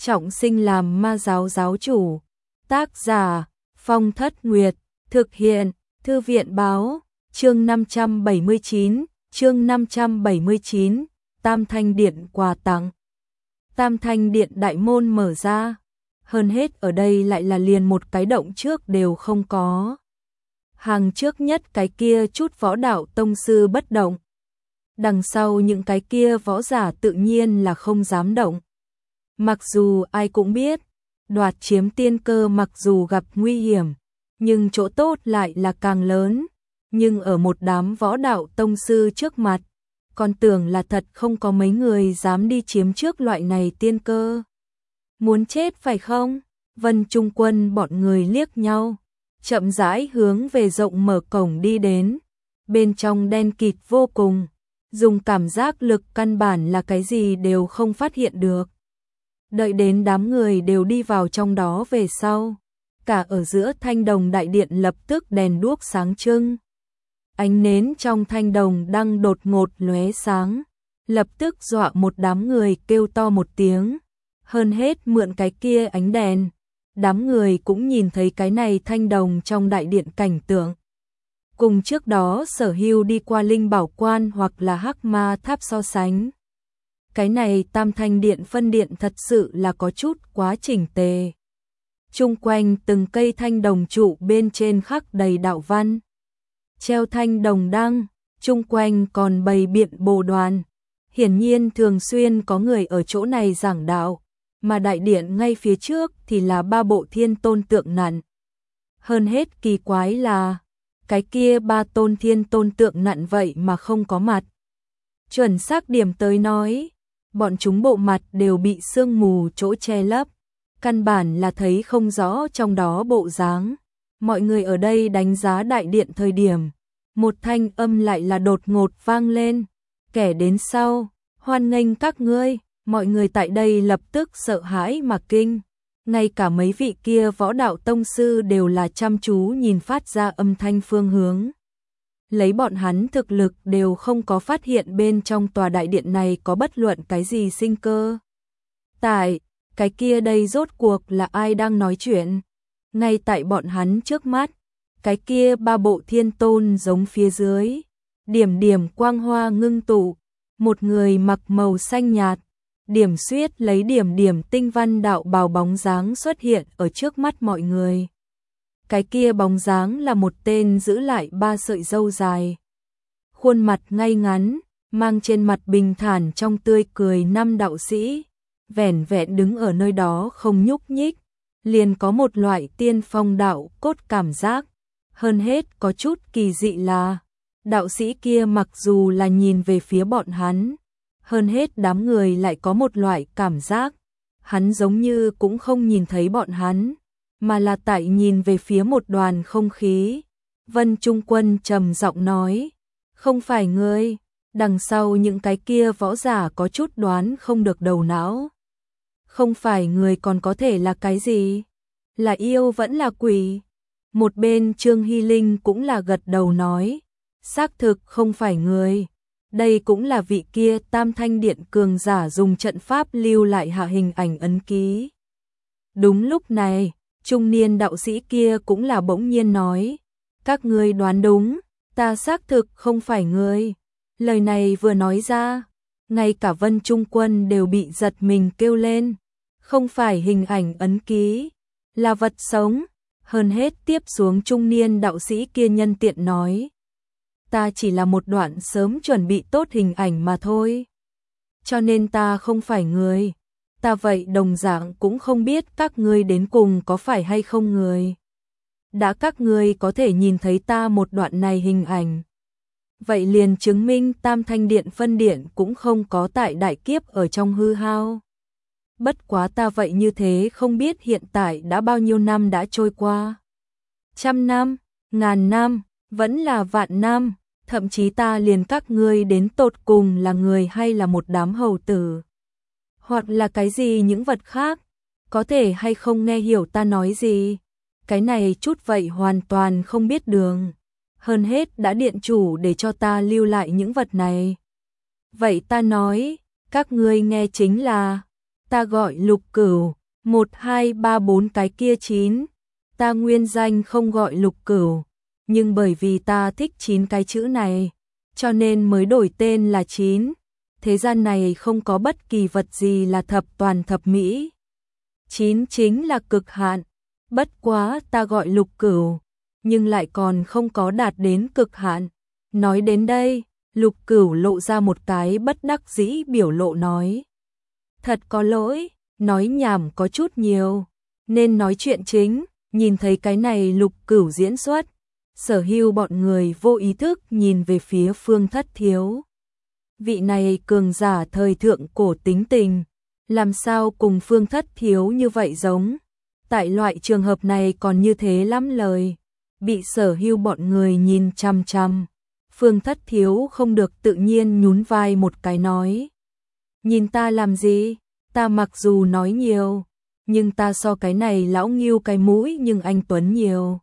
trọng sinh làm ma giáo giáo chủ. Tác giả Phong Thất Nguyệt, thực hiện Thư viện báo, chương 579, Tam Thanh Điện quà tặng. Tam Thanh Điện đại môn mở ra, hơn hết ở đây lại là liền một cái động trước đều không có. Hàng trước nhất cái kia chút võ đạo tông sư bất động. Đằng sau những cái kia võ giả tự nhiên là không dám động. Mặc dù ai cũng biết, đoạt chiếm tiên cơ mặc dù gặp nguy hiểm, nhưng chỗ tốt lại là càng lớn. Nhưng ở một đám võ đạo tông sư trước mặt, còn tưởng là thật không có mấy người dám đi chiếm trước loại này tiên cơ. Muốn chết phải không? Vân Trung Quân bọn người liếc nhau, chậm rãi hướng về rộng mở cổng đi đến. Bên trong đen kịt vô cùng, dùng cảm giác lực căn bản là cái gì đều không phát hiện được. Đợi đến đám người đều đi vào trong đó về sau, cả ở giữa thanh đồng đại điện lập tức đèn đuốc sáng trưng. Ánh nến trong thanh đồng đang đột ngột lóe sáng, lập tức dọa một đám người kêu to một tiếng. Hơn hết mượn cái kia ánh đèn, đám người cũng nhìn thấy cái này thanh đồng trong đại điện cảnh tượng. Cùng trước đó Sở Hưu đi qua Linh Bảo Quan hoặc là Hắc Ma Tháp so sánh. Cái này Tam Thanh Điện phân điện thật sự là có chút quá chỉnh tề. Chung quanh từng cây thanh đồng trụ bên trên khắc đầy đạo văn. Treo thanh đồng đăng, chung quanh còn bày biện bồ đoàn. Hiển nhiên thường xuyên có người ở chỗ này giảng đạo, mà đại điện ngay phía trước thì là 3 bộ thiên tôn tượng nặn. Hơn hết kỳ quái là, cái kia 3 tôn thiên tôn tượng nặn vậy mà không có mặt. Chuẩn xác điểm tới nói, bọn chúng bộ mặt đều bị sương mù chỗ che lấp, căn bản là thấy không rõ trong đó bộ dáng. Mọi người ở đây đánh giá đại điện thời điểm, một thanh âm lại là đột ngột vang lên, kẻ đến sau, hoan nghênh các ngươi. Mọi người tại đây lập tức sợ hãi mà kinh, ngay cả mấy vị kia võ đạo tông sư đều là chăm chú nhìn phát ra âm thanh phương hướng. Lấy bọn hắn thực lực đều không có phát hiện bên trong tòa đại điện này có bất luận cái gì sinh cơ. Tại, cái kia đây rốt cuộc là ai đang nói chuyện? Ngay tại bọn hắn trước mắt, cái kia 3 bộ thiên tôn giống phía dưới, điểm điểm quang hoa ngưng tụ, một người mặc màu xanh nhạt, điểm xuyết lấy điểm điểm tinh văn đạo bào bóng dáng xuất hiện ở trước mắt mọi người. Cái kia bóng dáng là một tên giữ lại 3 sợi râu dài, khuôn mặt ngay ngắn, mang trên mặt bình thản trong tươi cười 5 đạo sĩ, vẻn vẹn đứng ở nơi đó không nhúc nhích, liền có một loại tiên phong đạo cốt cảm giác. Hơn hết có chút kỳ dị là, đạo sĩ kia mặc dù là nhìn về phía bọn hắn, hơn hết đám người lại có một loại cảm giác, hắn giống như cũng không nhìn thấy bọn hắn, mà là tại nhìn về phía một đoàn không khí. Vân Trung Quân trầm giọng nói, không phải ngươi. Đằng sau những cái kia võ giả có chút đoán không được đầu não. Không phải người còn có thể là cái gì? Là yêu vẫn là quỷ? Một bên Trương Hy Linh cũng là gật đầu nói, xác thực không phải người. Đây cũng là vị kia Tam Thanh Điện cường giả dùng trận pháp lưu lại hạ hình ảnh ấn ký. Đúng lúc này, trung niên đạo sĩ kia cũng là bỗng nhiên nói, các ngươi đoán đúng, ta xác thực không phải người. Lời này vừa nói ra, ngay cả Vân Trung Quân đều bị giật mình kêu lên, không phải hình ảnh ấn ký, là vật sống. Hơn hết tiếp xuống trung niên đạo sĩ kia nhân tiện nói, ta chỉ là một đoạn sớm chuẩn bị tốt hình ảnh mà thôi. Cho nên ta không phải người. Ta vậy đồng dạng cũng không biết các ngươi đến cùng có phải hay không người. Đã các ngươi có thể nhìn thấy ta một đoạn này hình ảnh, vậy liền chứng minh Tam Thanh Điện phân điện cũng không có tại đại kiếp ở trong hư hao. Bất quá ta vậy như thế không biết hiện tại đã bao nhiêu năm đã trôi qua. 100 năm, 1000 năm, vẫn là vạn năm, thậm chí ta liền các ngươi đến tột cùng là người hay là một đám hầu tử, hoặc là cái gì những vật khác, có thể hay không nghe hiểu ta nói gì. Cái này chút vậy hoàn toàn không biết đường. Hơn hết đã điện chủ để cho ta lưu lại những vật này. Vậy ta nói, các ngươi nghe chính là, ta gọi Lục Cửu, 1, 2, 3, 4 cái kia 9. Ta nguyên danh không gọi Lục Cửu, nhưng bởi vì ta thích 9 cái chữ này, cho nên mới đổi tên là 9. Thế gian này không có bất kỳ vật gì là thập toàn thập mỹ. 9 chính là cực hạn. Bất quá ta gọi Lục Cửu, nhưng lại còn không có đạt đến cực hạn. Nói đến đây, Lục Cửu lộ ra một cái bất đắc dĩ biểu lộ nói. Thật có lỗi, nói nhảm có chút nhiều, nên nói chuyện chính. Nhìn thấy cái này Lục Cửu diễn xuất, Sở Hưu bọn người vô ý thức nhìn về phía Phương Thất Thiếu. Vị này cường giả thời thượng cổ tính tình, làm sao cùng Phương Thất Thiếu như vậy giống. Tại loại trường hợp này còn như thế lắm lời, bị Sở Hưu bọn người nhìn chăm chăm. Phương Thất Thiếu không được tự nhiên nhún vai một cái nói. Nhìn ta làm gì, ta mặc dù nói nhiều, nhưng ta so cái này lão Ngưu cái mũi nhưng anh Tuấn nhiều.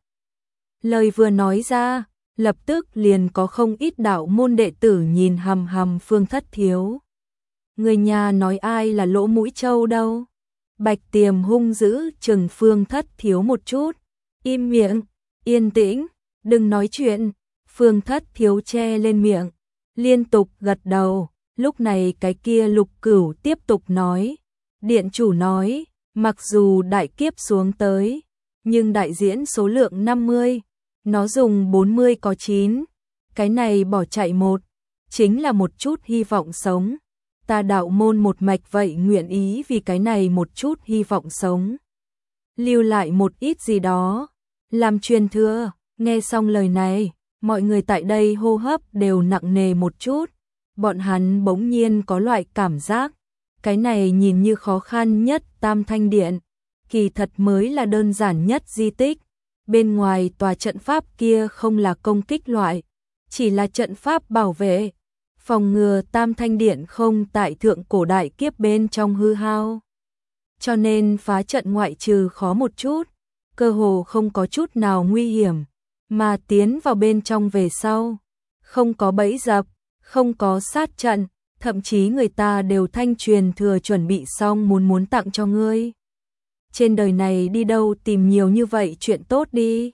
Lời vừa nói ra, lập tức liền có không ít đạo môn đệ tử nhìn hằm hằm Phương Thất Thiếu. Người nhà nói ai là lỗ mũi trâu đâu. Bạch Tiềm hung dữ chừng Phương Thất Thiếu một chút. Im miệng, yên tĩnh, đừng nói chuyện. Phương Thất Thiếu che lên miệng, liên tục gật đầu. Lúc này cái kia Lục Cửu tiếp tục nói. Điện chủ nói, mặc dù đại kiếp xuống tới, nhưng đại diễn số lượng 50, nó dùng 40 có 9, cái này bỏ chạy một, chính là một chút hy vọng sống. Ta đạo môn một mạch vậy nguyện ý vì cái này một chút hy vọng sống, lưu lại một ít gì đó, làm truyền thừa. Nghe xong lời này, mọi người tại đây hô hấp đều nặng nề một chút, bọn hắn bỗng nhiên có loại cảm giác, cái này nhìn như khó khăn nhất Tam Thanh Điện, kỳ thật mới là đơn giản nhất di tích. Bên ngoài tòa trận pháp kia không là công kích loại, chỉ là trận pháp bảo vệ, phòng ngừa Tam Thanh Điện không tại thượng cổ đại kiếp bên trong hư hao. Cho nên phá trận ngoại trừ khó một chút, cơ hồ không có chút nào nguy hiểm, mà tiến vào bên trong về sau, không có bẫy dập, không có sát trận, thậm chí người ta đều thanh truyền thừa chuẩn bị xong muốn tặng cho ngươi. Trên đời này đi đâu tìm nhiều như vậy chuyện tốt đi.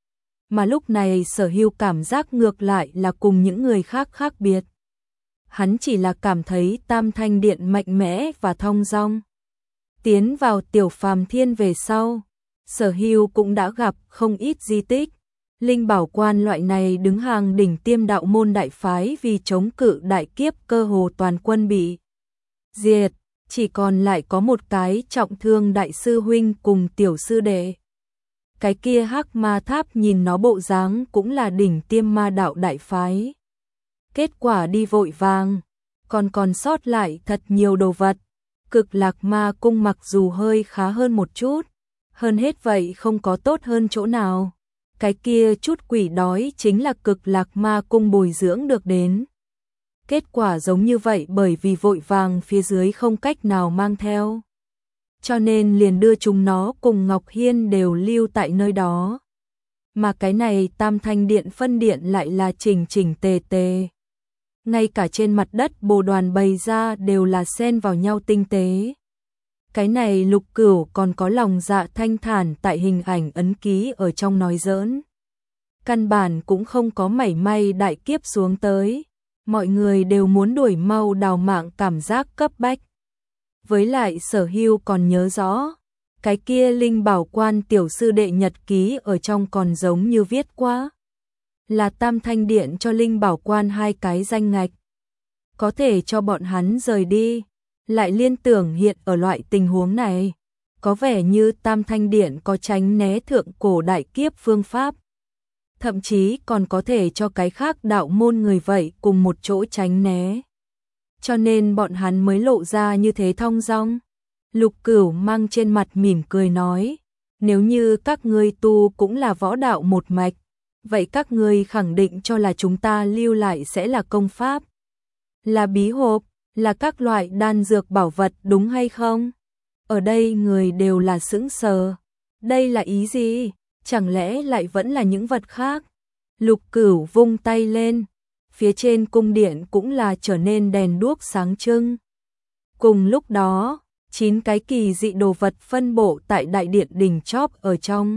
Mà lúc này Sở Hưu cảm giác ngược lại là cùng những người khác khác biệt. Hắn chỉ là cảm thấy Tam Thanh Điện mạnh mẽ và thong dong. Tiến vào Tiểu Phàm Thiên về sau, Sở Hưu cũng đã gặp không ít di tích. Linh Bảo Quan loại này đứng hàng đỉnh tiêm đạo môn đại phái vì chống cự đại kiếp cơ hồ toàn quân bị diệt, chỉ còn lại có một cái trọng thương đại sư huynh cùng tiểu sư đệ. Cái kia Hắc Ma Tháp nhìn nó bộ dáng cũng là đỉnh tiêm ma đạo đại phái. Kết quả đi vội vàng, còn sót lại thật nhiều đồ vật. Cực Lạc Ma Cung mặc dù hơi khá hơn một chút, hơn hết vậy không có tốt hơn chỗ nào. Cái kia chút quỷ đói chính là Cực Lạc Ma Cung bồi dưỡng được đến. Kết quả giống như vậy bởi vì vội vàng phía dưới không cách nào mang theo. Cho nên liền đưa chúng nó cùng Ngọc Hiên đều lưu tại nơi đó. Mà cái này Tam Thanh Điện phân điện lại là chỉnh chỉnh tề tề. Ngay cả trên mặt đất bồ đoàn bày ra đều là xen vào nhau tinh tế. Cái này Lục Cửu còn có lòng dạ thanh thản tại hình ảnh ấn ký ở trong nói giỡn. Căn bản cũng không có mảy may đại kiếp xuống tới. Mọi người đều muốn đuổi mau đào mạng cảm giác cấp bách. Với lại Sở Hưu còn nhớ rõ, cái kia Linh Bảo Quan tiểu sư đệ nhật ký ở trong còn giống như viết quá. Là Tam Thanh Điện cho Linh Bảo Quan 2 cái danh ngạch. Có thể cho bọn hắn rời đi, lại liên tưởng hiện ở loại tình huống này. Có vẻ như Tam Thanh Điện có tránh né thượng cổ đại kiếp phương pháp. Thậm chí còn có thể cho cái khác đạo môn người vậy cùng một chỗ tránh né. Cho nên bọn hắn mới lộ ra như thế thong dong. Lục Cửu mang trên mặt mỉm cười nói, nếu như các ngươi tu cũng là võ đạo một mạch, vậy các ngươi khẳng định cho là chúng ta lưu lại sẽ là công pháp, là bí hộp, là các loại đan dược bảo vật đúng hay không? Ở đây người đều là sững sờ. Đây là ý gì? Chẳng lẽ lại vẫn là những vật khác? Lục Cửu vung tay lên, phía trên cung điện cũng là trở nên đèn đuốc sáng trưng. Cùng lúc đó, 9 cái kỳ dị đồ vật phân bổ tại đại điện đỉnh chóp ở trong.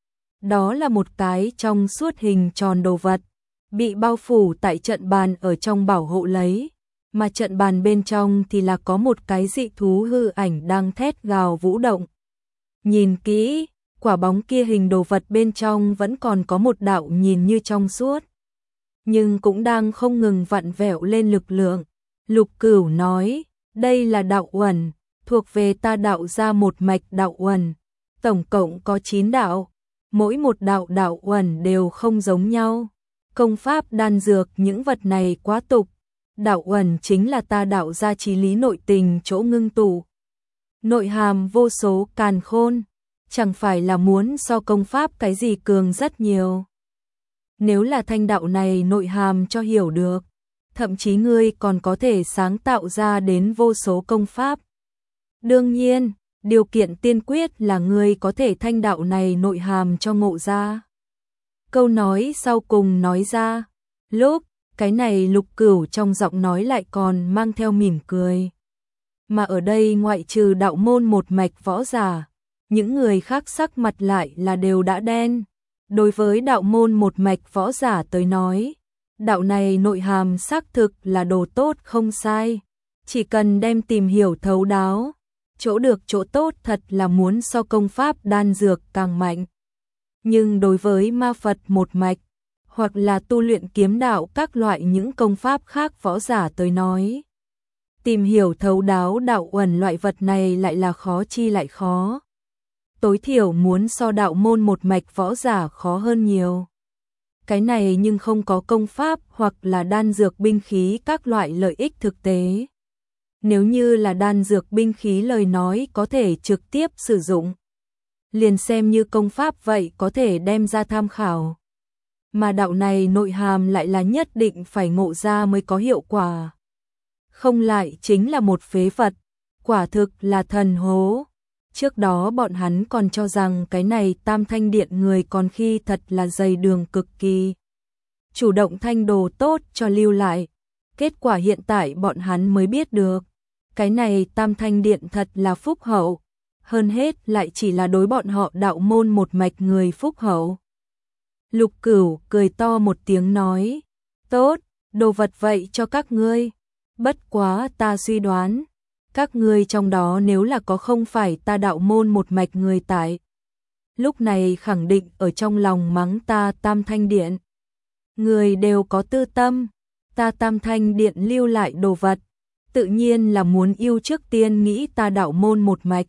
Đó là một cái trong suốt hình tròn đồ vật, bị bao phủ tại trận bàn ở trong bảo hộ lấy, mà trận bàn bên trong thì là có một cái dị thú hư ảnh đang thét gào vũ động. Nhìn kỹ, quả bóng kia hình đồ vật bên trong vẫn còn có một đạo nhìn như trong suốt, nhưng cũng đang không ngừng vặn vẹo lên lực lượng. Lục Cửu nói, đây là đạo uẩn, thuộc về ta đạo ra một mạch đạo uẩn, tổng cộng có 9 đạo, mỗi một đạo uẩn đều không giống nhau. Công pháp đan dược những vật này quá tục, đạo uẩn chính là ta đạo ra chí lý nội tình chỗ ngưng tụ, nội hàm vô số càn khôn, chẳng phải là muốn so công pháp cái gì cường rất nhiều. Nếu là thanh đạo này nội hàm cho hiểu được, thậm chí ngươi còn có thể sáng tạo ra đến vô số công pháp. Đương nhiên, điều kiện tiên quyết là ngươi có thể thanh đạo này nội hàm cho ngộ ra. Câu nói sau cùng nói ra, lúc cái này Lục Cửu trong giọng nói lại còn mang theo mỉm cười. Mà ở đây ngoại trừ đạo môn một mạch võ giả, những người khác sắc mặt lại là đều đã đen. Đối với đạo môn một mạch võ giả tới nói, đạo này nội hàm xác thực là đồ tốt không sai, chỉ cần đem tìm hiểu thấu đáo, chỗ được chỗ tốt thật là muốn so công pháp đan dược càng mạnh. Nhưng đối với ma Phật một mạch, hoặc là tu luyện kiếm đạo các loại những công pháp khác võ giả tới nói, tìm hiểu thấu đáo đạo uẩn loại vật này lại là khó chi lại khó. Tối thiểu muốn so đạo môn một mạch võ giả khó hơn nhiều. Cái này nhưng không có công pháp hoặc là đan dược binh khí các loại lợi ích thực tế. Nếu như là đan dược binh khí lời nói có thể trực tiếp sử dụng, liền xem như công pháp vậy có thể đem ra tham khảo. Mà đạo này nội hàm lại là nhất định phải ngộ ra mới có hiệu quả. Không lại chính là một phế vật, quả thực là thần hố. Trước đó bọn hắn còn cho rằng cái này Tam Thanh Điện người còn khi thật là dày đường cực kỳ. Chủ động thanh đồ tốt cho lưu lại. Kết quả hiện tại bọn hắn mới biết được. Cái này Tam Thanh Điện thật là phúc hậu. Hơn hết lại chỉ là đối bọn họ đạo môn một mạch người phúc hậu. Lục Cửu cười to một tiếng nói. Tốt, đồ vật vậy cho các ngươi. Bất quá ta suy đoán. Các ngươi trong đó nếu là có không phải ta đạo môn một mạch người tại, lúc này khẳng định ở trong lòng mắng ta Tam Thanh Điện. Người đều có tư tâm, ta Tam Thanh Điện lưu lại đồ vật, tự nhiên là muốn yêu trước tiên nghĩ ta đạo môn một mạch.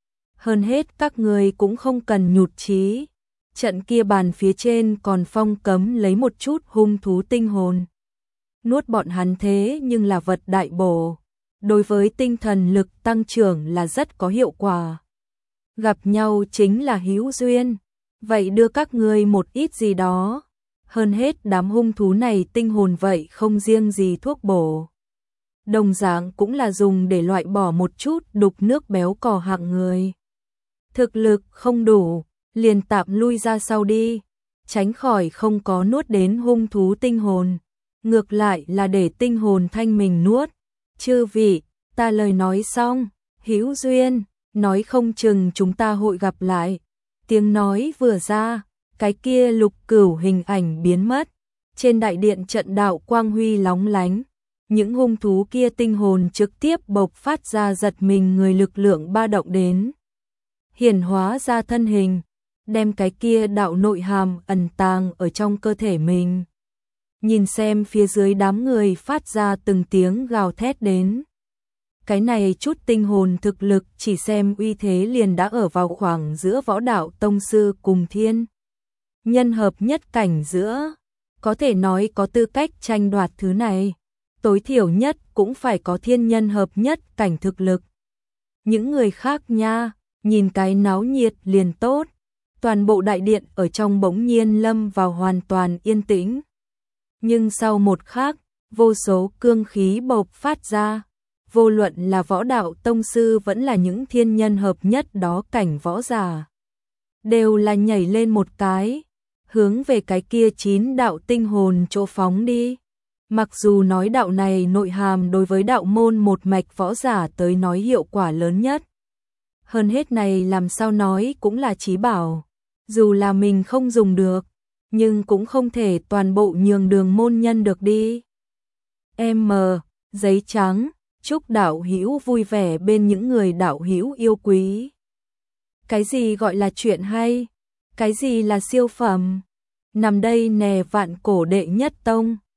Hơn hết các ngươi cũng không cần nhụt chí, trận kia bàn phía trên còn phong cấm lấy một chút hung thú tinh hồn. Nuốt bọn hắn thế nhưng là vật đại bổ. Đối với tinh thần lực tăng trưởng là rất có hiệu quả. Gặp nhau chính là hữu duyên, vậy đưa các ngươi một ít gì đó. Hơn hết đám hung thú này tinh hồn vậy không riêng gì thuốc bổ. Đồng dạng cũng là dùng để loại bỏ một chút đục nước béo cò hạng người. Thực lực không đủ, liền tạm lui ra sau đi, tránh khỏi không có nuốt đến hung thú tinh hồn. Ngược lại là để tinh hồn thanh mình nuốt. Chư vị, ta lời nói xong, hữu duyên, nói không chừng chúng ta hội gặp lại. Tiếng nói vừa ra, cái kia Lục Cửu hình ảnh biến mất. Trên đại điện trận đạo quang huy lóng lánh, những hung thú kia tinh hồn trực tiếp bộc phát ra giật mình người lực lượng ba động đến. Hiển hóa ra thân hình, đem cái kia đạo nội hàm ẩn tàng ở trong cơ thể mình. Nhìn xem phía dưới đám người phát ra từng tiếng gào thét đến. Cái này chút tinh hồn thực lực chỉ xem uy thế liền đã ở vào khoảng giữa võ đạo tông sư cùng thiên nhân hợp nhất cảnh giữa. Có thể nói có tư cách tranh đoạt thứ này. Tối thiểu nhất cũng phải có thiên nhân hợp nhất cảnh thực lực. Những người khác nha, nhìn cái náo nhiệt liền tốt. Toàn bộ đại điện ở trong bỗng nhiên lâm vào hoàn toàn yên tĩnh. Nhưng sau một khắc, vô số cương khí bộc phát ra, vô luận là võ đạo tông sư vẫn là những thiên nhân hợp nhất đó cảnh võ giả, đều là nhảy lên một cái, hướng về cái kia 9 đạo tinh hồn chỗ phóng đi. Mặc dù nói đạo này nội hàm đối với đạo môn một mạch võ giả tới nói hiệu quả lớn nhất, Hơn hết này làm sao nói cũng là trí bảo, dù là mình không dùng được, nhưng cũng không thể toàn bộ nhường đường môn nhân được đi. M. Giấy trắng, chúc đạo hữu vui vẻ bên những người đạo hữu yêu quý. Cái gì gọi là chuyện hay? Cái gì là siêu phẩm? Nằm đây nè vạn cổ đệ nhất tông.